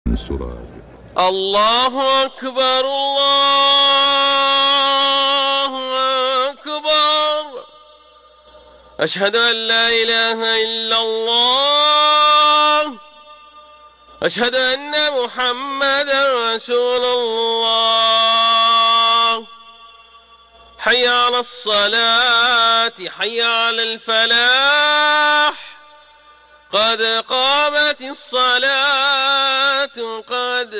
السراج. الله أكبر الله أكبر. أشهد أن لا إله إلا الله. أشهد أن محمدا رسول الله. حي على الصلاة حي على الفلاح. قد قامت الصلاة قد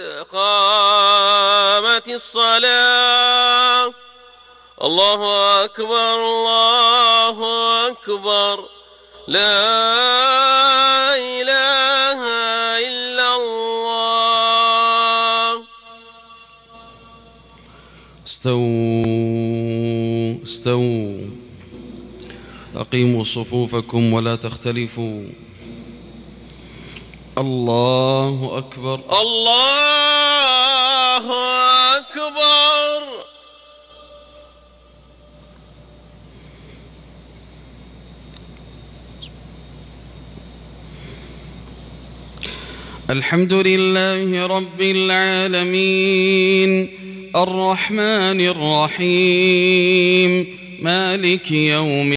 قامت الصلاة. الله أكبر الله أكبر. لا إله إلا الله. استووا أقيموا صفوفكم ولا تختلفوا. الله أكبر الله أكبر. الحمد لله رب العالمين الرحمن الرحيم مالك يوم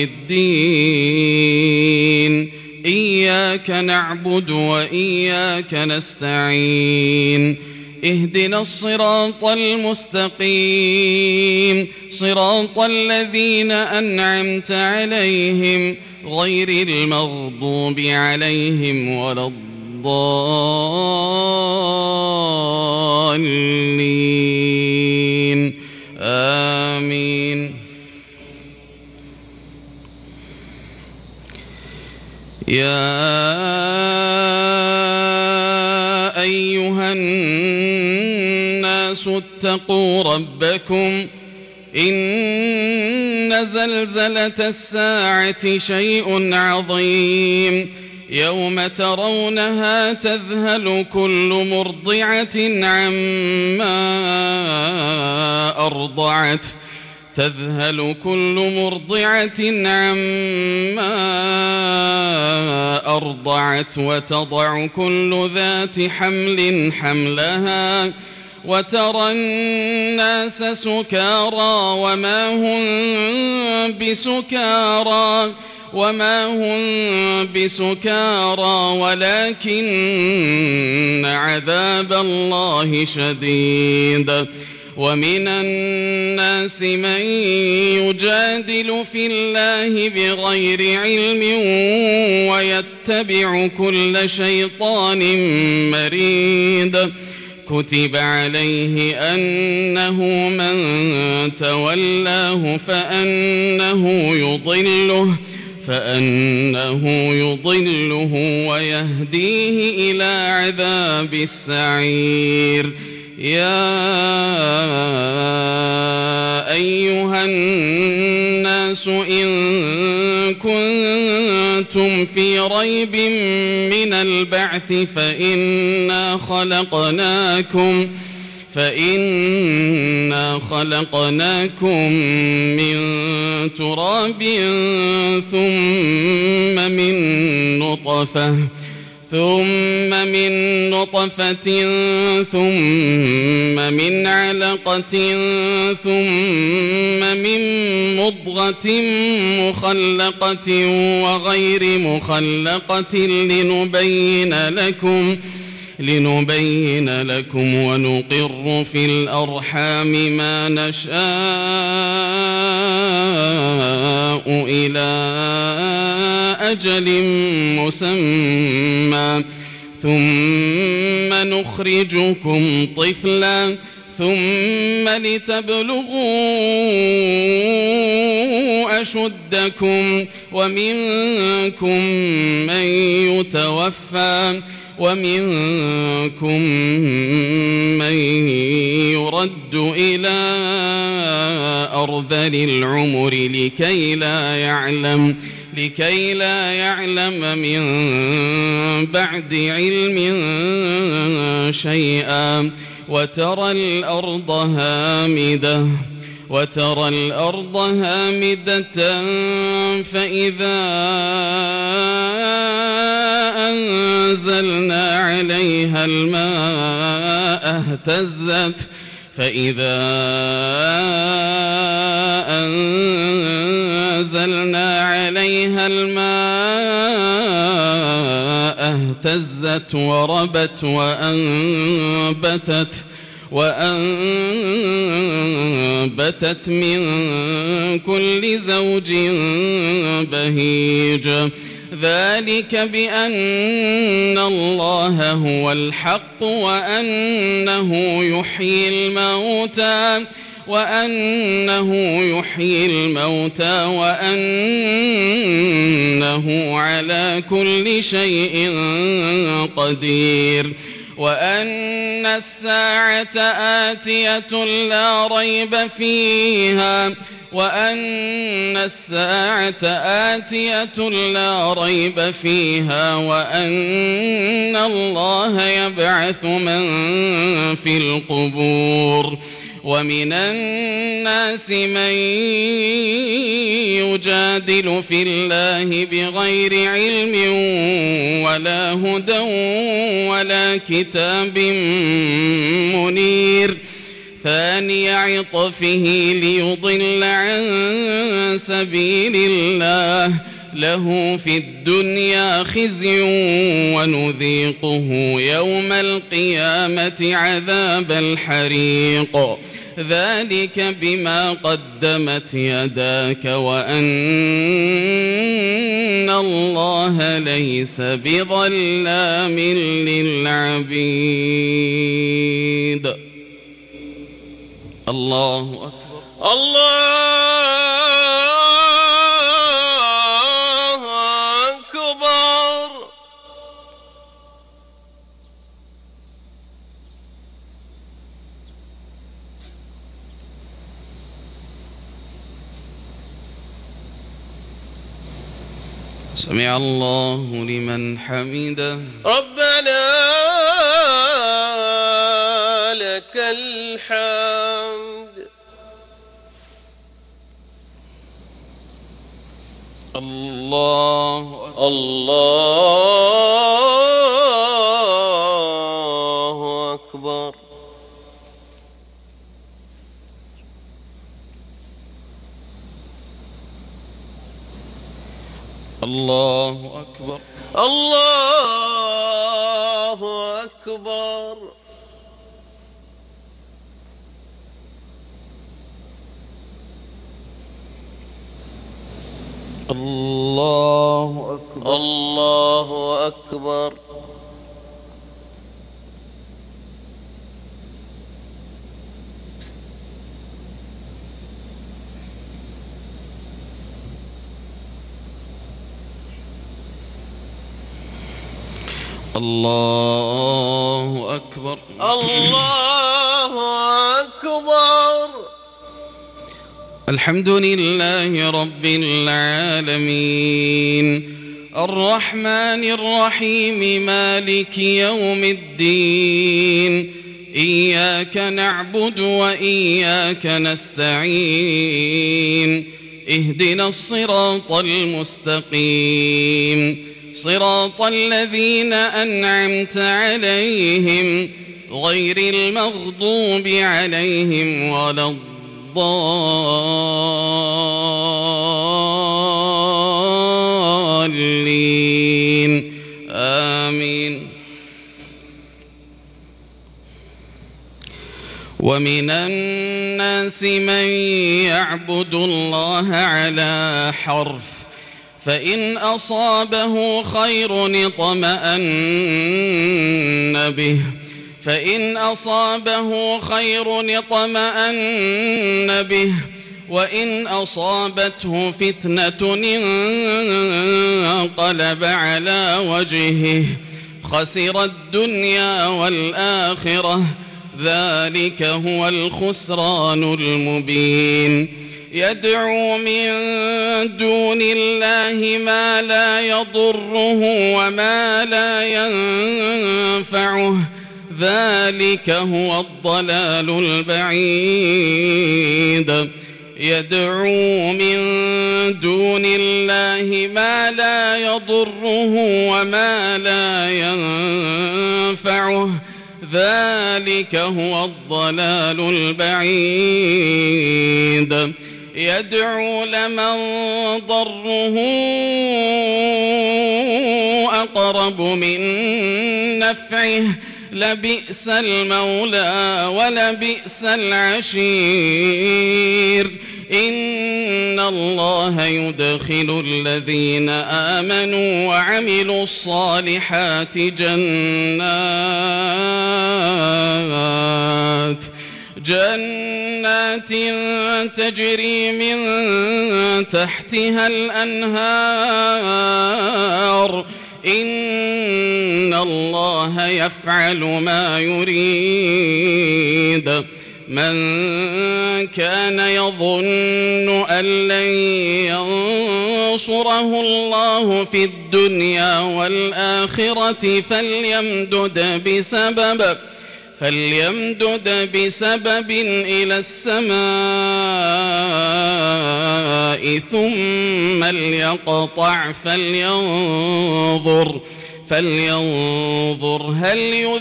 الدين. إياك نعبد وإياك نستعين. اهدنا الصراط المستقيم صراط الذين أنعمت عليهم غير المغضوب عليهم ولا الضالين. آمين. يا أيها الناس اتقوا ربكم إن زلزلة الساعة شيء عظيم. يوم ترونها تذهل كل مرضعة عما أرضعت وتضع كل ذات حمل حملها وترى الناس سكارى وما هم بسكارى ولكن عذاب الله شديد. ومن الناس من يجادل في الله بغير علم ويتبع كل شيطان مريد. كتب عليه أنه من تولاه فأنه يضله ويهديه إلى عذاب السعير. يا أيها الناس إن كنتم في ريب من البعث فإنا خلقناكم من تراب ثم من نطفة ثم من علقة ثم من مضغة مخلقة وغير مخلقة لنبين لكم ونقر في الأرحام ما نشاء إلى أجل مسمى ثم نخرجكم طفلا ثم لتبلغوا أشدكم ومنكم من يتوفى ومنكم من يرد إلى أرذل العمر لكي لا يعلم من بعد علم شيئا وترى الأرض وترى الأرض هامدة فإذا أنزلنا عليها الماء اهتزت وربت وأنبتت من كل زوج بهيج ذلك بأن الله هو الحق وأنه يحيي الموتى وأنه على كل شيء قدير وأن الساعة آتية لا ريب فيها وأن الله يبعث من في القبور ومن الناس من يجادل في الله بغير علم ولا هدى ولا كتاب منير ثاني عطفه ليضل عن سبيل الله له في الدنيا خزي ونذيقه يوم القيامة عذاب الحريق ذلك بما قدمت يداك وأن الله ليس بظلام للعبيد. الله أكبر. سمع الله لمن حمده. ربنا لك الحمد. الله أكبر. الله أكبر. الله أكبر. الله أكبر. الله أكبر. الله أكبر. الله أكبر. الحمد لله رب العالمين الرحمن الرحيم مالك يوم الدين إياك نعبد وإياك نستعين اهدنا الصراط المستقيم صراط الذين أنعمت عليهم غير المغضوب عليهم ولا الضالين آمين. ومن الناس من يعبد الله على حرف فإن أصابه خير اطمأن به وإن أصابته فتنة انقلب على وجهه خسر الدنيا والآخرة ذلك هو الخسران المبين. يدعو من دون الله ما لا يضره وما لا ينفعه ذلك هو الضلال البعيد يدعو من دون الله ما لا يضره وما لا ينفعه ذلك هو الضلال البعيد يدعو لمن ضره أقرب من نفعه لبئس المولى ولبئس العشير إن الله يدخل الذين آمنوا وعملوا الصالحات جنات تجري من تحتها الأنهار إن الله يفعل ما يريد من كان يظن أن لن ينصره الله في الدنيا والآخرة فليمدد بسبب إلى السماء ثم ليقطع فلينظر هل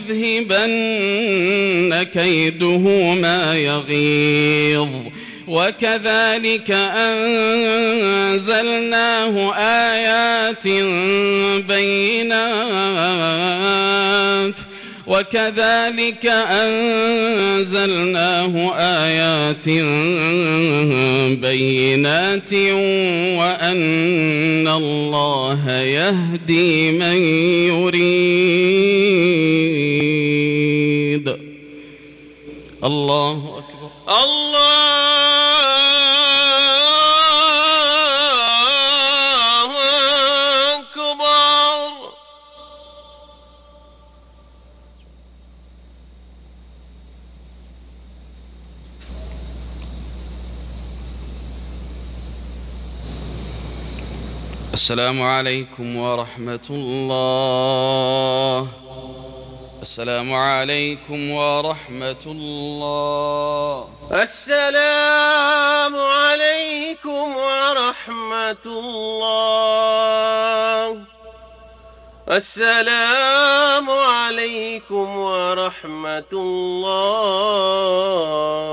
يذهبن كيده ما يغيظ وكذلك أنزلناه آيات بينات وأن الله يهدي من يريد. الله أكبر. السلام عليكم ورحمة الله. السلام عليكم ورحمة الله. السلام عليكم ورحمة الله. السلام عليكم ورحمة الله.